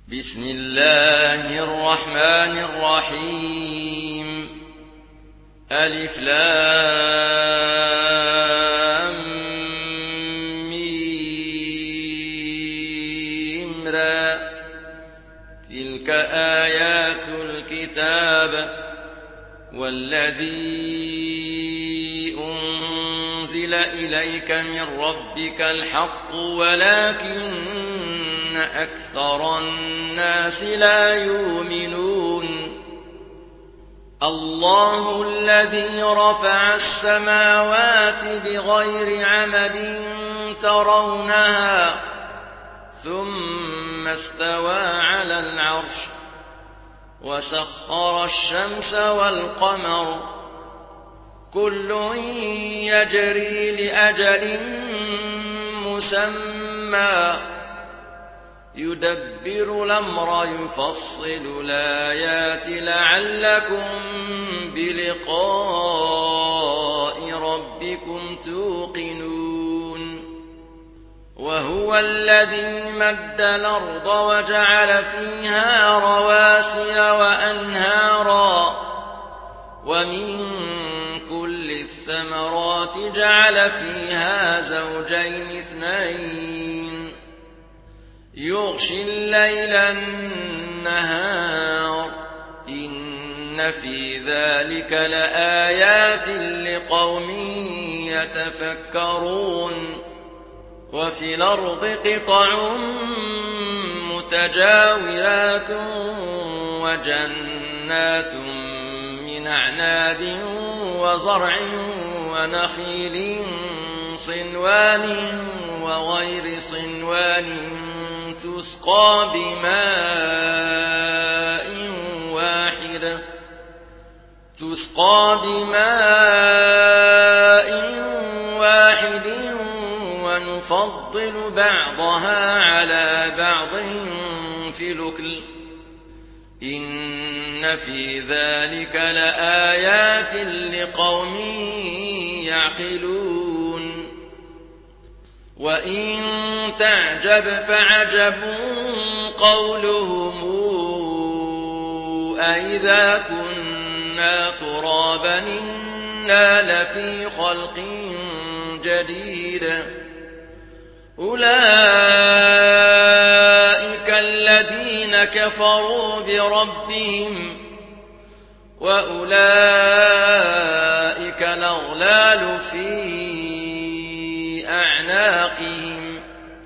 بسم الله الرحمن الرحيم ألف لام ميم را تلك آيات الكتاب والذي أنزل إليك من ربك الحق ولكن أكثر الناس لا يؤمنون الله الذي رفع السماوات بغير عمد ترونها ثم استوى على العرش وسخر الشمس والقمر كل يجري لأجل مسمى يدبر الأمر يفصل الآيات لعلكم بلقاء ربكم توقنون وهو الذي مد الأرض وجعل فيها رواسي وأنهارا ومن كل الثمرات جعل فيها زوجين اثنين يغشي الليل النهار إن في ذلك لآيات لقوم يتفكرون وفي الأرض قطع متجاورات وجنات من أعناب وزرع ونخيل صنوان وغير صنوان تسقى بماء واحد ونفضل بعضها على بعض في الأكل إن في ذلك لآيات لقوم يعقلون وإن تعجب فعجب قولهم أإذا كنا ترابا إنا لفي خلق جديد أولئك الذين كفروا بربهم وأولئك الأغلال في أعناقهم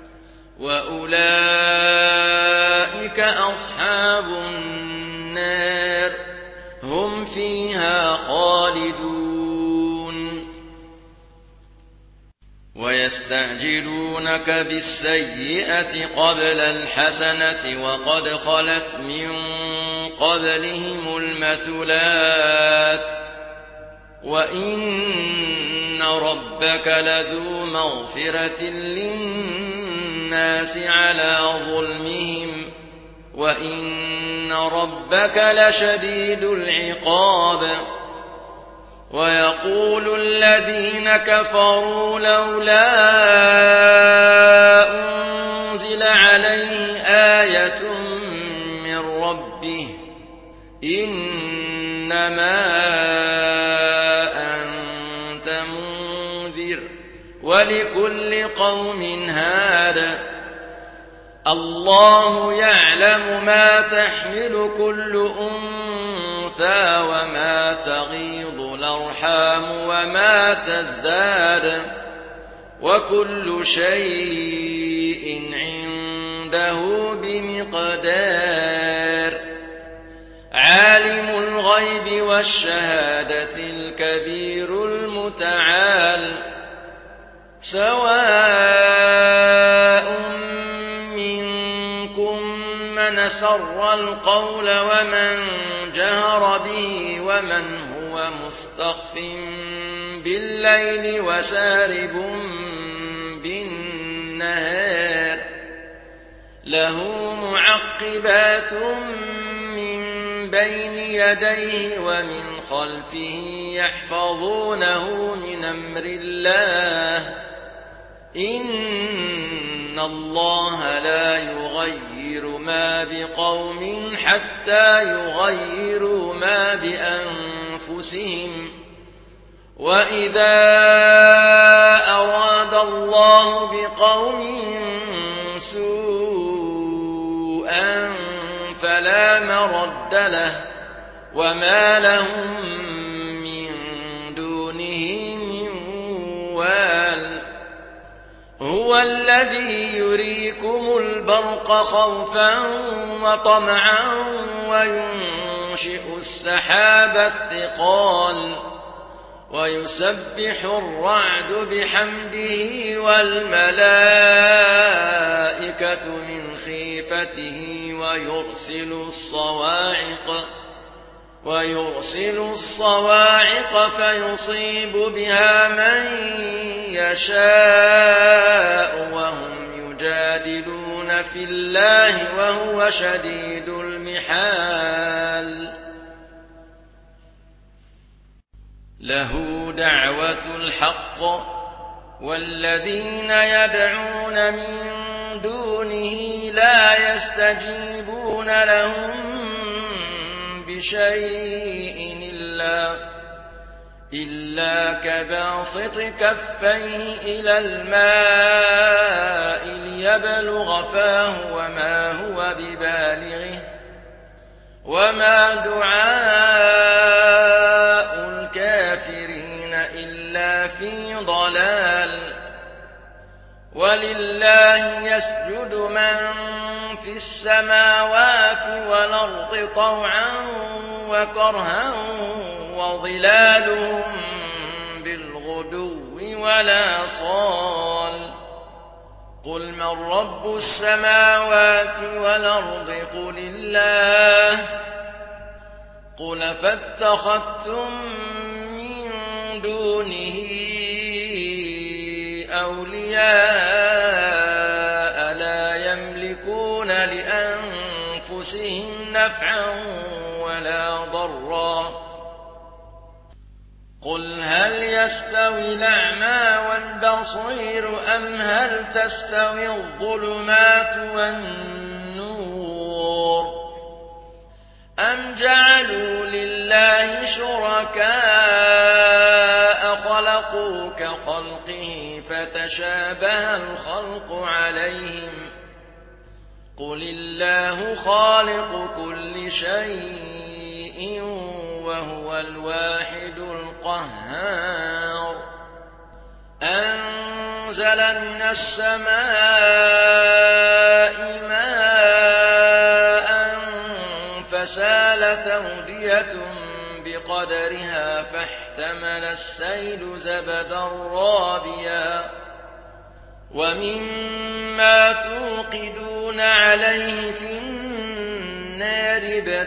وأولئك أصحاب النار هم فيها خالدون ويستعجلونك بالسيئة قبل الحسنة وقد خلت من قبلهم المثلات وإن ربك لذو مغفرة للناس على ظلمهم وإن ربك لشديد العقاب ويقول الذين كفروا لولا أنزل عليه آية من ربه إنما ولكل قوم هاد الله يعلم ما تحمل كل أنثى وما تغيض الأرحام وما تزداد وكل شيء عنده بمقدار عالم الغيب والشهادة الكبير المتعال سواء منكم من سر القول ومن جهر به ومن هو مستخف بالليل وسارب بالنهار له معقبات من بين يديه ومن خلفه يحفظونه من أمر الله إن الله لا يغير ما بقوم حتى يغيروا ما بأنفسهم وإذا أراد الله بقوم سوءا فلا مرد له وما لهم من دونه من وال هو الذي يريكم البرق خوفا وطمعا وينشئ السحاب الثقال ويسبح الرعد بحمده والملائكة من خيفته ويرسل الصواعق فيصيب بها من يشاء وهم يجادلون في الله وهو شديد المحال له دعوة الحق والذين يدعون من دونه لا يستجيبون لهم بشيء إلا كباسط كفيه إلى الماء ليبلغ فاه وما هو ببالغه وما دعاء الكافرين إلا في ضلال ولله يسجد من في السماوات والأرض طوعا وكرها وظلالهم بالغدو ولا صال قل من رب السماوات والأرض قل الله قل فاتخذتم من دونه أولياء لا يملكون لأنفسهم نفعا ولا ضرا قل هل يستوي الأعمى والبصير أم هل تستوي الظلمات والنور أم جعلوا لله شركاء خلقوا كخلقه فتشابه الخلق عليهم قل الله خالق كل شيء وهو الواحد القهار أنزل من السماء ماء فسالت أودية بقدرها فاحتمل السيل زبدا رابيا ومما توقدون عليه في النار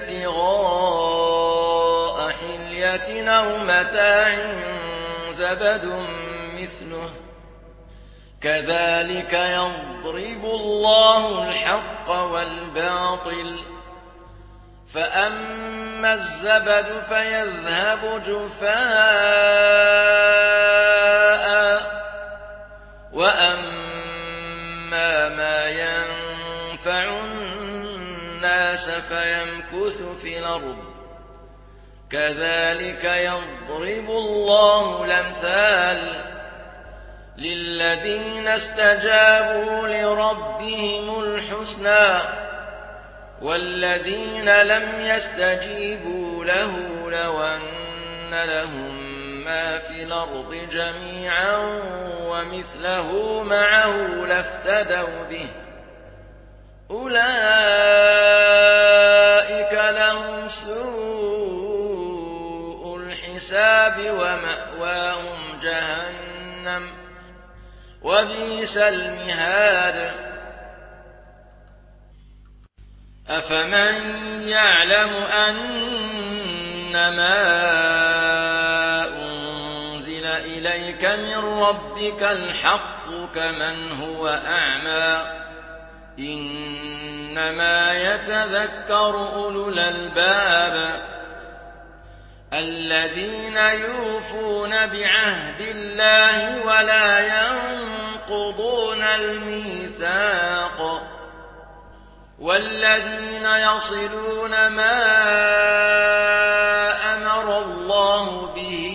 ابتغاء حلية أو متاع زبد مثله كذلك يضرب الله الحق والباطل فأما الزبد فيذهب جفاء وأما ما ينفع الناس فيمكث في الأرض كذلك يضرب الله الأمثال للذين استجابوا لربهم الحسنى والذين لم يستجيبوا له لو أن لهم ما في الأرض جميعا ومثله معه لافتدوا به أولئك لهم سوء الحساب ومأواهم جهنم وبئس المهاد أفمن يعلم أنما أنزل إليك من ربك الحق كمن هو أعمى إنما يتذكر أولو الألباب الذين يوفون بعهد الله ولا ينقضون الميثاق والذين يصلون ما أمر الله به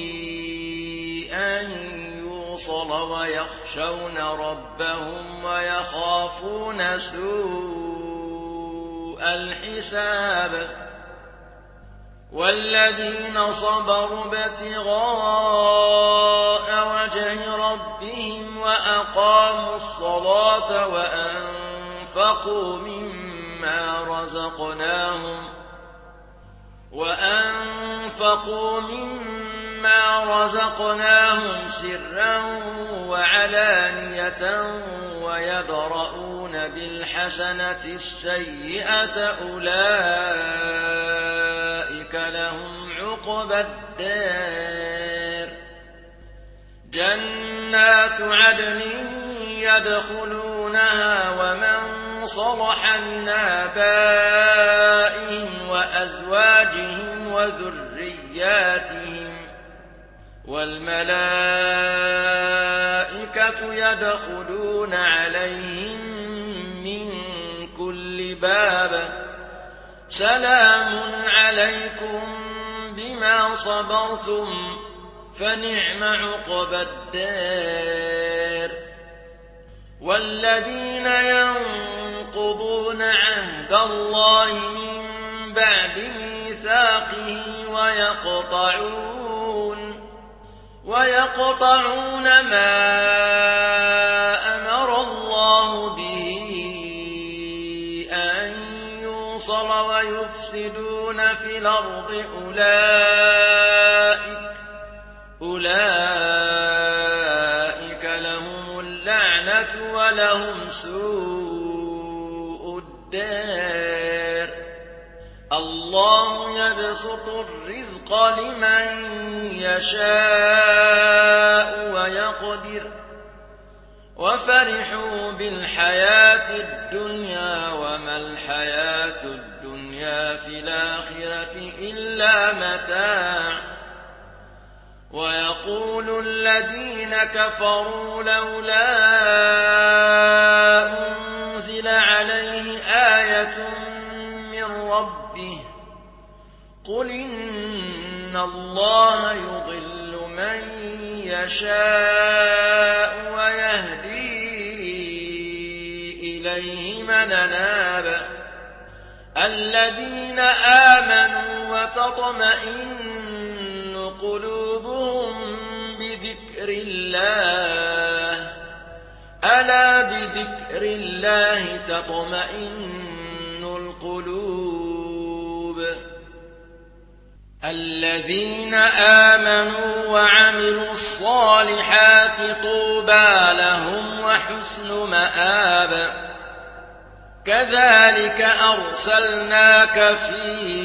أن يوصل ويخشون ربهم ويخافون سوء الحساب والذين صبروا ابتغاء وجه ربهم وأقاموا الصلاة وأنفقوا مما رزقناهم سرا وعلانية ويدرؤون بالحسنة السيئة أولئك لهم عقبى الدار جنات عدن يدخلونها ومن صلح من آبائهم وأزواجهم وذرياتهم والملائكة يدخلون عليهم من كل باب سلام عليكم بما صبرتم فنعم عقبى الدار والذين ينقضون عهد الله من بعد ميثاقه ويقطعون ما أمر الله به أن يوصل ويفسدون في الأرض أولئك لهم اللعنة ولهم سوء الدار الله يبسط الرزق لمن يشاء ويقدر وفرحوا بالحياة الدنيا وما الحياة الدنيا في الآخرة إلا متاع ويقول الذين كفروا لولا أنزل عليه آية من ربه قل إن الله يضل من يشاء ويهدي إليه من أناب الذين آمنوا وتطمئن قلوبهم بذكر الله ألا بذكر الله تطمئن القلوب الذين آمنوا وعملوا الصالحات طوبى لهم وحسن مآب كذلك أرسلناك في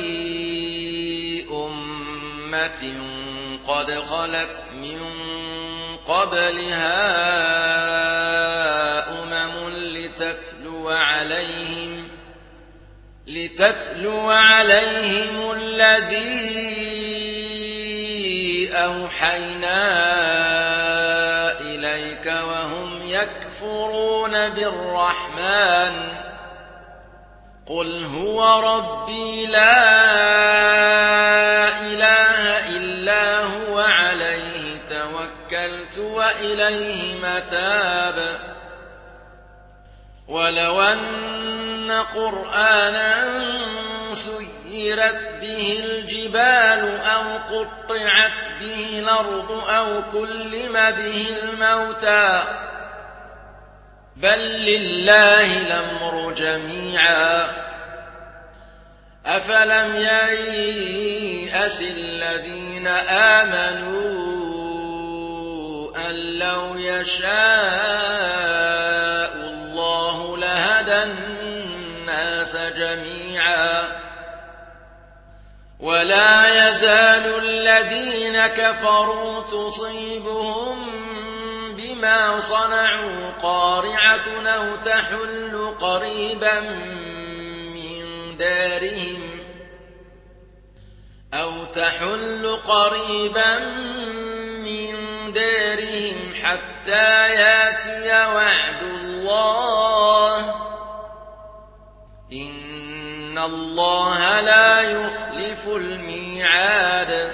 أمة قد خلت من قبلها لتتلو عليهم الذي أوحينا إليك وهم يكفرون بالرحمن قل هو ربي لا إله إلا هو عليه توكلت وإليه متاب ولو أن قرآنا سيرت به الجبال أو قطعت به الأرض أو كلم به الموتى بل لله الأمر جميعا أفلم ييأس الذين آمنوا أن لو يشاء الله لهدى الناس جميعا ولا يزال الذين كفروا تصيبهم بما صنعوا قارعة أو تحل قريبا من دارهم حتى حتى ياتي وعد الله إن الله لا يخلف الميعاد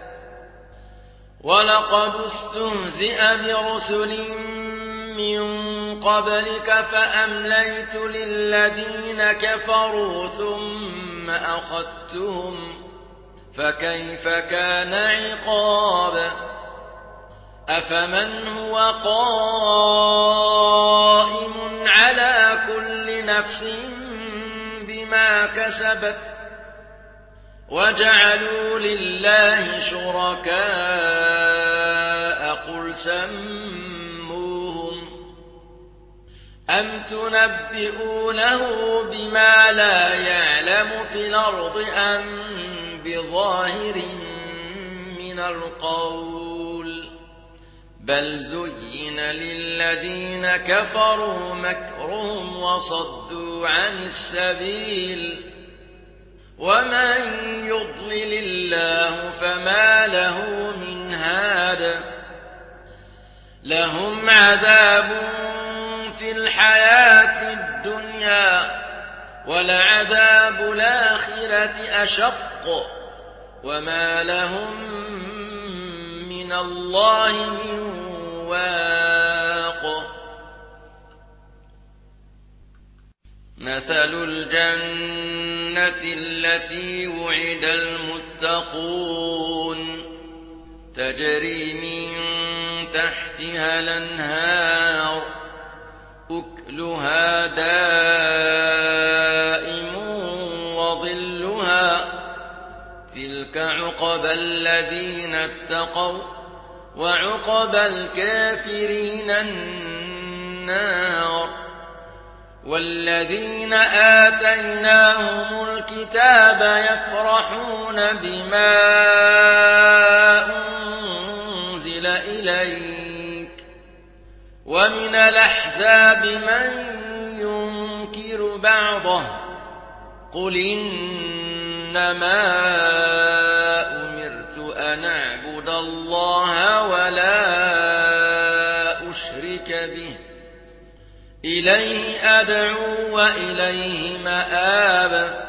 ولقد استهزئ برسل من قبلك فأمليت للذين كفروا ثم أخذتهم فكيف كان عقاب أفمن هو قائم على كل نفس بما كسبت وجعلوا لله شركاء قل سموهم أم تنبئونه بما لا يعلم في الأرض أم بظاهر من القول بل زين للذين كفروا مكرهم وصدوا عن السبيل ومن يضلل الله فما له من هاد لهم عذاب في الحياة الدنيا ولعذاب الآخرة أشق وما لهم من الله من واق مثل الجنة التي وعد المتقون تجري من تحتها الأنهار أكلها دائم وظلها تلك عقبى الذين اتقوا وعقبى الكافرين النار والذين آتيناهم الكتاب يفرحون بما أنزل إليك ومن الأحزاب من ينكر بعضه قل إنما أمرت أن أعبد الله ولا أشرك به إليه أدعو وإليه مآب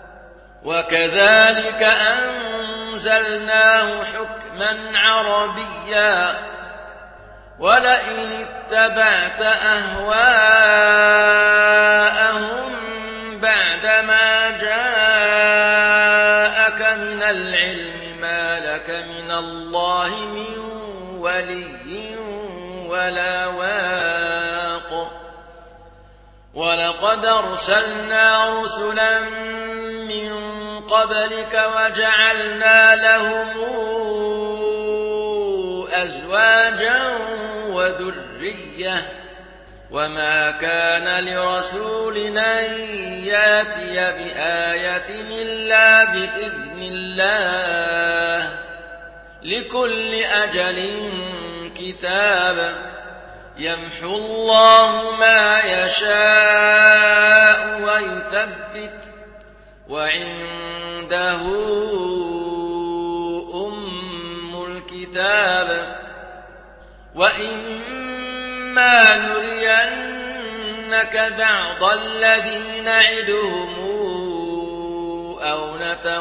وكذلك أنزلناه حكما عربيا ولئن اتبعت أهواءهم بعدما جاءك من العلم ما لك من الله من ولي ولا واق ولقد أرسلنا رسلا من قبلك وجعلنا لهم أزواجا وذرية وما كان لرسول أن ياتي بآية إلا بإذن الله لكل أجل كتاب يمحو الله ما يشاء ويثبت وعنده أم الكتاب وإما نرينك بعض الذي نعدهم أو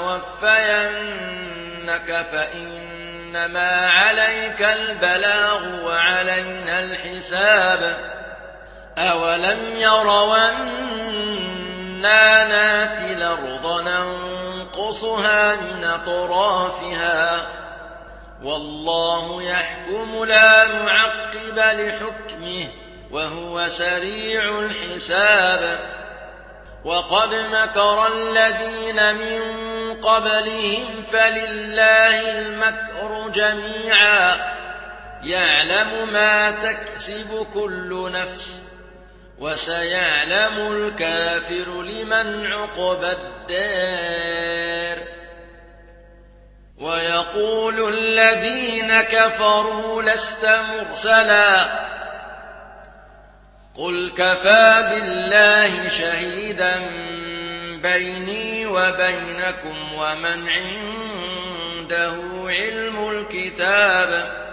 نتوفينك فإنما عليك البلاغ وعلينا الحساب أولم يروا أنا ناتي الأرض ننقصها من أطرافها والله يحكم لا معقب لحكمه وهو سريع الحساب وقد مكر الذين من قبلهم فلله المكر جميعا يعلم ما تكسب كل نفس وسيعلم الكافر لمن عقبى الدار ويقول الذين كفروا لست مرسلا قل كفى بالله شهيدا بيني وبينكم ومن عنده علم الكتاب